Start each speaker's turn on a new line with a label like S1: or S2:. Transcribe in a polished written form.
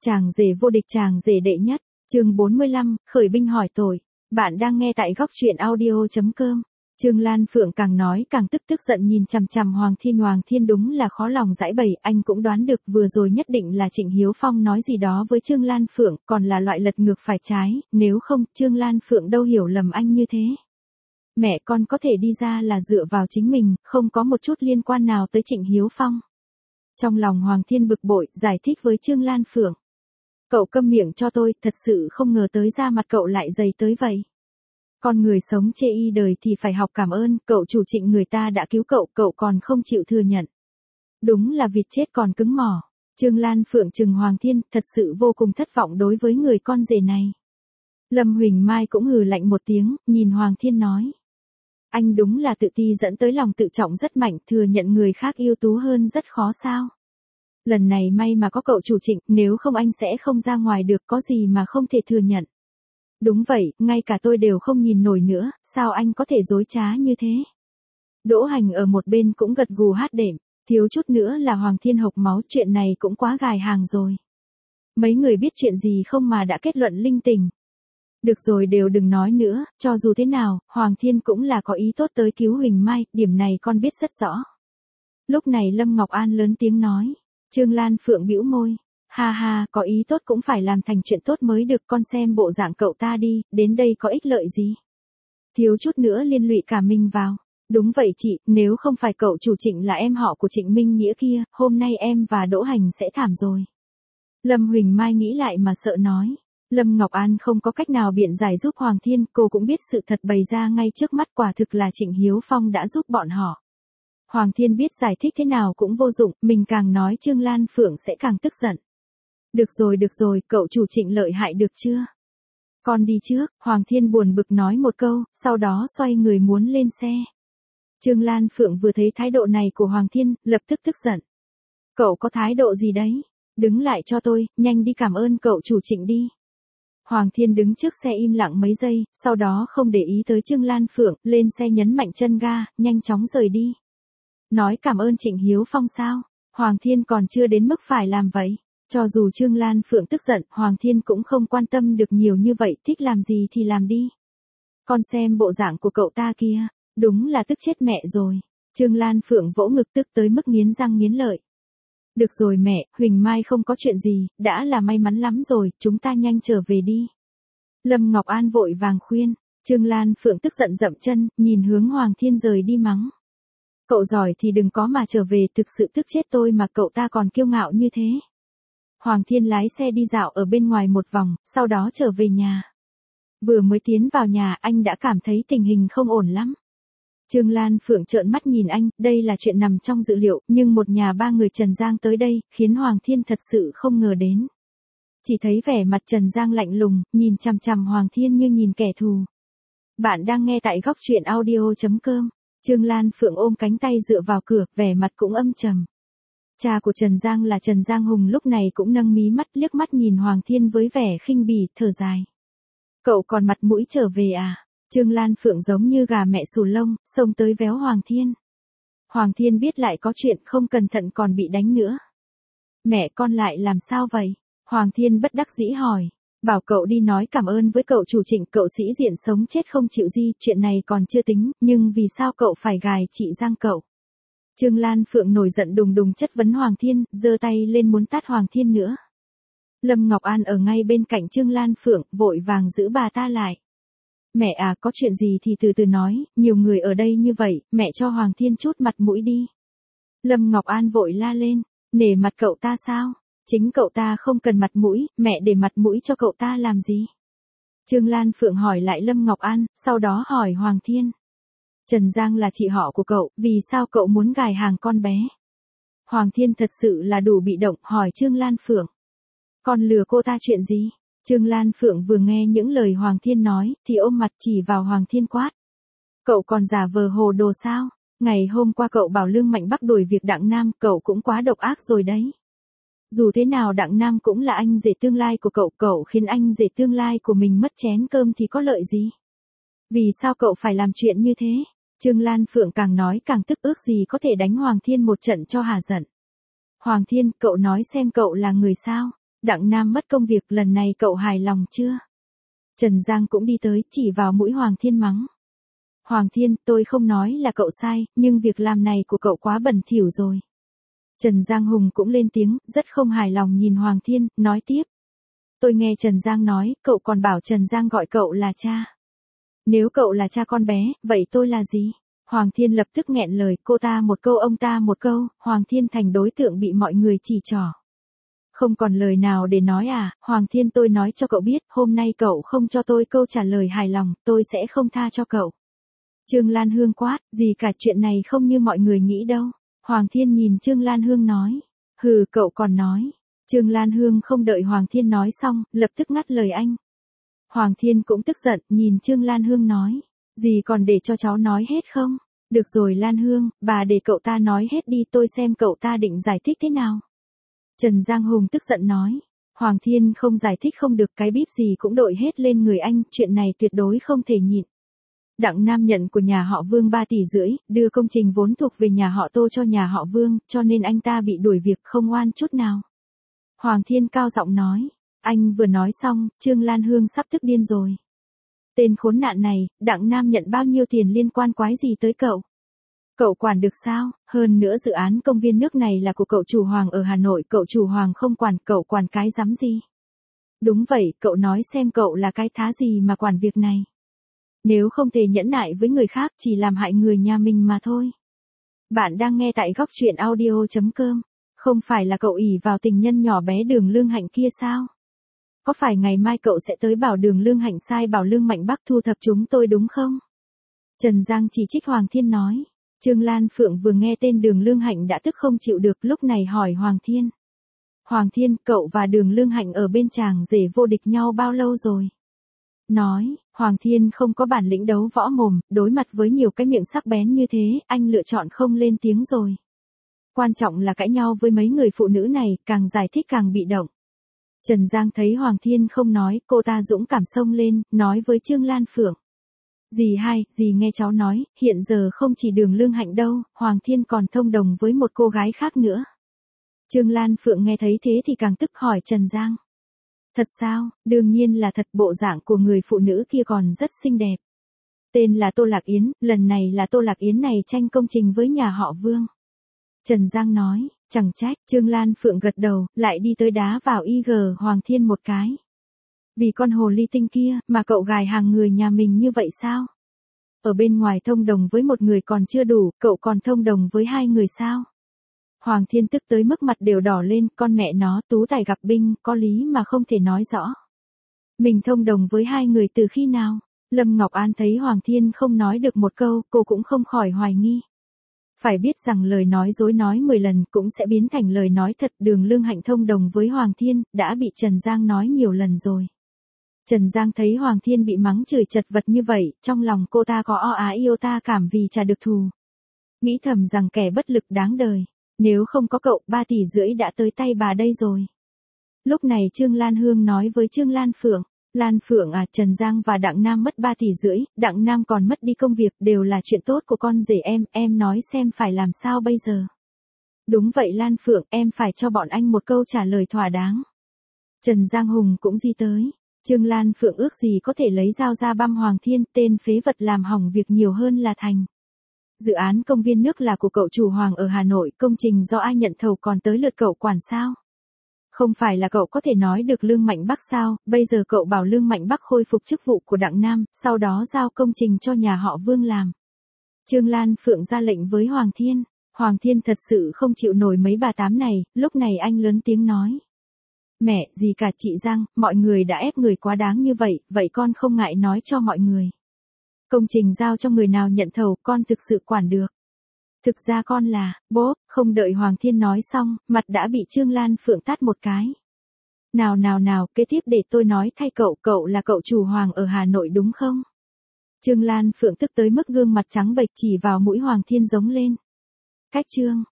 S1: Chàng rể vô địch, chàng rể đệ nhất, chương 45, khởi binh hỏi tội. Bạn đang nghe tại góc truyện audio.com. Trương Lan Phượng càng nói càng tức giận nhìn chằm chằm Hoàng Thiên. Hoàng Thiên đúng là khó lòng giải bày, anh cũng đoán được vừa rồi nhất định là Trịnh Hiếu Phong nói gì đó với Trương Lan Phượng, còn là loại lật ngược phải trái, nếu không Trương Lan Phượng đâu hiểu lầm anh như thế. Mẹ con có thể đi ra là dựa vào chính mình, không có một chút liên quan nào tới Trịnh Hiếu Phong. Trong lòng Hoàng Thiên bực bội, giải thích với Trương Lan Phượng. Cậu câm miệng cho tôi, thật sự không ngờ tới da mặt cậu lại dày tới vậy. Con người sống chê y đời thì phải học cảm ơn, cậu chủ Trịnh người ta đã cứu cậu, cậu còn không chịu thừa nhận. Đúng là vịt chết còn cứng mỏ. Trương Lan Phượng trừng Hoàng Thiên, thật sự vô cùng thất vọng đối với người con rể này. Lâm Huỳnh Mai cũng hừ lạnh một tiếng, nhìn Hoàng Thiên nói. Anh đúng là tự ti dẫn tới lòng tự trọng rất mạnh, thừa nhận người khác ưu tú hơn rất khó sao. Lần này may mà có cậu chủ Trịnh, nếu không anh sẽ không ra ngoài được, có gì mà không thể thừa nhận. Đúng vậy, ngay cả tôi đều không nhìn nổi nữa, sao anh có thể dối trá như thế? Đỗ Hành ở một bên cũng gật gù hát đệm, thiếu chút nữa là Hoàng Thiên hộc máu, chuyện này cũng quá gài hàng rồi. Mấy người biết chuyện gì không mà đã kết luận linh tình. Được rồi, đều đừng nói nữa, cho dù thế nào, Hoàng Thiên cũng là có ý tốt tới cứu Huỳnh Mai, điểm này con biết rất rõ. Lúc này Lâm Ngọc An lớn tiếng nói. Trương Lan Phượng bĩu môi. Ha ha, có ý tốt cũng phải làm thành chuyện tốt mới được, con xem bộ dạng cậu ta đi, đến đây có ích lợi gì. Thiếu chút nữa liên lụy cả mình vào. Đúng vậy chị, nếu không phải cậu chủ Trịnh là em họ của Trịnh Minh Nghĩa kia, hôm nay em và Đỗ Hành sẽ thảm rồi. Lâm Huỳnh Mai nghĩ lại mà sợ nói. Lâm Ngọc An không có cách nào biện giải giúp Hoàng Thiên, cô cũng biết sự thật bày ra ngay trước mắt, quả thực là Trịnh Hiếu Phong đã giúp bọn họ. Hoàng Thiên biết giải thích thế nào cũng vô dụng, mình càng nói Trương Lan Phượng sẽ càng tức giận. Được rồi, cậu chủ Trịnh lợi hại được chưa? Con đi trước, Hoàng Thiên buồn bực nói một câu, sau đó xoay người muốn lên xe. Trương Lan Phượng vừa thấy thái độ này của Hoàng Thiên, lập tức tức giận. Cậu có thái độ gì đấy? Đứng lại cho tôi, nhanh đi cảm ơn cậu chủ Trịnh đi. Hoàng Thiên đứng trước xe im lặng mấy giây, sau đó không để ý tới Trương Lan Phượng, lên xe nhấn mạnh chân ga, nhanh chóng rời đi. Nói cảm ơn Trịnh Hiếu Phong sao? Hoàng Thiên còn chưa đến mức phải làm vậy. Cho dù Trương Lan Phượng tức giận, Hoàng Thiên cũng không quan tâm được nhiều như vậy, thích làm gì thì làm đi. Con xem bộ dạng của cậu ta kia, đúng là tức chết mẹ rồi. Trương Lan Phượng vỗ ngực tức tới mức nghiến răng nghiến lợi. Được rồi mẹ, Huỳnh Mai không có chuyện gì, đã là may mắn lắm rồi, chúng ta nhanh trở về đi. Lâm Ngọc An vội vàng khuyên, Trương Lan Phượng tức giận dậm chân, nhìn hướng Hoàng Thiên rời đi mắng. Cậu giỏi thì đừng có mà trở về, thực sự tức chết tôi mà cậu ta còn kiêu ngạo như thế. Hoàng Thiên lái xe đi dạo ở bên ngoài một vòng, sau đó trở về nhà. Vừa mới tiến vào nhà anh đã cảm thấy tình hình không ổn lắm. Trương Lan Phượng trợn mắt nhìn anh, đây là chuyện nằm trong dự liệu, nhưng một nhà ba người Trần Giang tới đây, khiến Hoàng Thiên thật sự không ngờ đến. Chỉ thấy vẻ mặt Trần Giang lạnh lùng, nhìn chằm chằm Hoàng Thiên như nhìn kẻ thù. Bạn đang nghe tại góc truyện audio.com. Trương Lan Phượng ôm cánh tay dựa vào cửa, vẻ mặt cũng âm trầm. Cha của Trần Giang là Trần Giang Hùng lúc này cũng nâng mí mắt liếc mắt nhìn Hoàng Thiên với vẻ khinh bỉ, thở dài. Cậu còn mặt mũi trở về à? Trương Lan Phượng giống như gà mẹ xù lông, xông tới véo Hoàng Thiên. Hoàng Thiên biết lại có chuyện không cẩn thận còn bị đánh nữa. Mẹ con lại làm sao vậy? Hoàng Thiên bất đắc dĩ hỏi. Bảo cậu đi nói cảm ơn với cậu chủ Trịnh, cậu sĩ diện sống chết không chịu di, chuyện này còn chưa tính, nhưng vì sao cậu phải gài chị Giang cậu? Trương Lan Phượng nổi giận đùng đùng chất vấn Hoàng Thiên, giơ tay lên muốn tát Hoàng Thiên nữa. Lâm Ngọc An ở ngay bên cạnh Trương Lan Phượng, vội vàng giữ bà ta lại. Mẹ à, có chuyện gì thì từ từ nói, nhiều người ở đây như vậy, mẹ cho Hoàng Thiên chút mặt mũi đi. Lâm Ngọc An vội la lên, nể mặt cậu ta sao? Chính cậu ta không cần mặt mũi, mẹ để mặt mũi cho cậu ta làm gì? Trương Lan Phượng hỏi lại Lâm Ngọc An, sau đó hỏi Hoàng Thiên. Trần Giang là chị họ của cậu, vì sao cậu muốn gài hàng con bé? Hoàng Thiên thật sự là đủ bị động, hỏi Trương Lan Phượng. Con lừa cô ta chuyện gì? Trương Lan Phượng vừa nghe những lời Hoàng Thiên nói, thì ôm mặt chỉ vào Hoàng Thiên quát. Cậu còn giả vờ hồ đồ sao? Ngày hôm qua cậu bảo Lương Mạnh Bắc đuổi việc Đặng Nam, cậu cũng quá độc ác rồi đấy. Dù thế nào Đặng Nam cũng là anh rể tương lai của cậu, cậu khiến anh rể tương lai của mình mất chén cơm thì có lợi gì? Vì sao cậu phải làm chuyện như thế? Trương Lan Phượng càng nói càng tức, ước gì có thể đánh Hoàng Thiên một trận cho hả giận. Hoàng Thiên, cậu nói xem cậu là người sao? Đặng Nam mất công việc, lần này cậu hài lòng chưa? Trần Giang cũng đi tới, chỉ vào mũi Hoàng Thiên mắng. Hoàng Thiên, tôi không nói là cậu sai, nhưng việc làm này của cậu quá bẩn thỉu rồi. Trần Giang Hùng cũng lên tiếng, rất không hài lòng nhìn Hoàng Thiên, nói tiếp. Tôi nghe Trần Giang nói, cậu còn bảo Trần Giang gọi cậu là cha. Nếu cậu là cha con bé, vậy tôi là gì? Hoàng Thiên lập tức nghẹn lời, cô ta một câu ông ta một câu, Hoàng Thiên thành đối tượng bị mọi người chỉ trỏ. Không còn lời nào để nói à, Hoàng Thiên, tôi nói cho cậu biết, hôm nay cậu không cho tôi câu trả lời hài lòng, tôi sẽ không tha cho cậu. Trương Lan Hương quát, gì cả, chuyện này không như mọi người nghĩ đâu. Hoàng Thiên nhìn Trương Lan Hương nói, hừ, cậu còn nói. Trương Lan Hương không đợi Hoàng Thiên nói xong, lập tức ngắt lời anh. Hoàng Thiên cũng tức giận, nhìn Trương Lan Hương nói, gì còn để cho cháu nói hết không? Được rồi Lan Hương, bà để cậu ta nói hết đi, tôi xem cậu ta định giải thích thế nào. Trần Giang Hùng tức giận nói, Hoàng Thiên không giải thích không được, cái bíp gì cũng đội hết lên người anh, chuyện này tuyệt đối không thể nhịn. Đặng Nam nhận của nhà họ Vương 3,5 tỷ, đưa công trình vốn thuộc về nhà họ Tô cho nhà họ Vương, cho nên anh ta bị đuổi việc không oan chút nào. Hoàng Thiên cao giọng nói, anh vừa nói xong, Trương Lan Hương sắp tức điên rồi. Tên khốn nạn này, Đặng Nam nhận bao nhiêu tiền liên quan quái gì tới cậu? Cậu quản được sao? Hơn nữa dự án công viên nước này là của cậu chủ Hoàng ở Hà Nội, cậu chủ Hoàng không quản, cậu quản cái rắm gì? Đúng vậy, cậu nói xem cậu là cái thá gì mà quản việc này? Nếu không thể nhẫn nại với người khác, chỉ làm hại người nhà mình mà thôi. Bạn đang nghe tại góc truyện audio.com. Không phải là cậu ỷ vào tình nhân nhỏ bé Đường Lương Hạnh kia sao? Có phải ngày mai cậu sẽ tới bảo Đường Lương Hạnh sai bảo Lương Mạnh Bắc thu thập chúng tôi đúng không? Trần Giang chỉ trích Hoàng Thiên nói. Trương Lan Phượng vừa nghe tên Đường Lương Hạnh đã tức không chịu được, lúc này hỏi Hoàng Thiên. Hoàng Thiên, cậu và Đường Lương Hạnh ở bên chàng rể vô địch nhau bao lâu rồi? Nói, Hoàng Thiên không có bản lĩnh đấu võ mồm, đối mặt với nhiều cái miệng sắc bén như thế, anh lựa chọn không lên tiếng rồi. Quan trọng là cãi nhau với mấy người phụ nữ này, càng giải thích càng bị động. Trần Giang thấy Hoàng Thiên không nói, cô ta dũng cảm xông lên, nói với Trương Lan Phượng. Dì hai, dì nghe cháu nói, hiện giờ không chỉ Đường Lương Hạnh đâu, Hoàng Thiên còn thông đồng với một cô gái khác nữa. Trương Lan Phượng nghe thấy thế thì càng tức hỏi Trần Giang. Thật sao? Đương nhiên là thật, bộ dạng của người phụ nữ kia còn rất xinh đẹp. Tên là Tô Lạc Yến, lần này là Tô Lạc Yến này tranh công trình với nhà họ Vương. Trần Giang nói, chẳng trách, Trương Lan Phượng gật đầu, lại đi tới đá vào IG Hoàng Thiên một cái. Vì con hồ ly tinh kia, mà cậu gài hàng người nhà mình như vậy sao? Ở bên ngoài thông đồng với một người còn chưa đủ, cậu còn thông đồng với 2 người sao? Hoàng Thiên tức tới mức mặt đều đỏ lên, con mẹ nó, tú tài gặp binh, có lý mà không thể nói rõ. Mình thông đồng với 2 người từ khi nào? Lâm Ngọc An thấy Hoàng Thiên không nói được một câu, cô cũng không khỏi hoài nghi. Phải biết rằng lời nói dối nói 10 lần cũng sẽ biến thành lời nói thật. Đường Lương Hạnh thông đồng với Hoàng Thiên, đã bị Trần Giang nói nhiều lần rồi. Trần Giang thấy Hoàng Thiên bị mắng chửi chật vật như vậy, trong lòng cô ta có o á yêu ta cảm vì trả được thù. Nghĩ thầm rằng kẻ bất lực đáng đời. Nếu không có cậu, 3,5 tỷ đã tới tay bà đây rồi. Lúc này Trương Lan Hương nói với Trương Lan Phượng. Lan Phượng à, Trần Giang và Đặng Nam mất 3,5 tỷ, Đặng Nam còn mất đi công việc, đều là chuyện tốt của con rể em nói xem phải làm sao bây giờ. Đúng vậy Lan Phượng, em phải cho bọn anh một câu trả lời thỏa đáng. Trần Giang Hùng cũng di tới. Trương Lan Phượng ước gì có thể lấy dao ra băm Hoàng Thiên, tên phế vật làm hỏng việc nhiều hơn là thành. Dự án công viên nước là của cậu chủ Hoàng ở Hà Nội, công trình do ai nhận thầu còn tới lượt cậu quản sao? Không phải là cậu có thể nói được Lương Mạnh Bắc sao, bây giờ cậu bảo Lương Mạnh Bắc khôi phục chức vụ của Đặng Nam, sau đó giao công trình cho nhà họ Vương làm. Trương Lan Phượng ra lệnh với Hoàng Thiên. Hoàng Thiên thật sự không chịu nổi mấy bà tám này, lúc này anh lớn tiếng nói. Mẹ, gì cả chị Giang, mọi người đã ép người quá đáng như vậy, vậy con không ngại nói cho mọi người. Công trình giao cho người nào nhận thầu, con thực sự quản được. Thực ra con là, bố, không đợi Hoàng Thiên nói xong, mặt đã bị Trương Lan Phượng tát một cái. Nào, kế tiếp để tôi nói thay cậu là cậu chủ Hoàng ở Hà Nội đúng không? Trương Lan Phượng tức tới mức gương mặt trắng bệch chỉ vào mũi Hoàng Thiên giống lên. Cách Trương,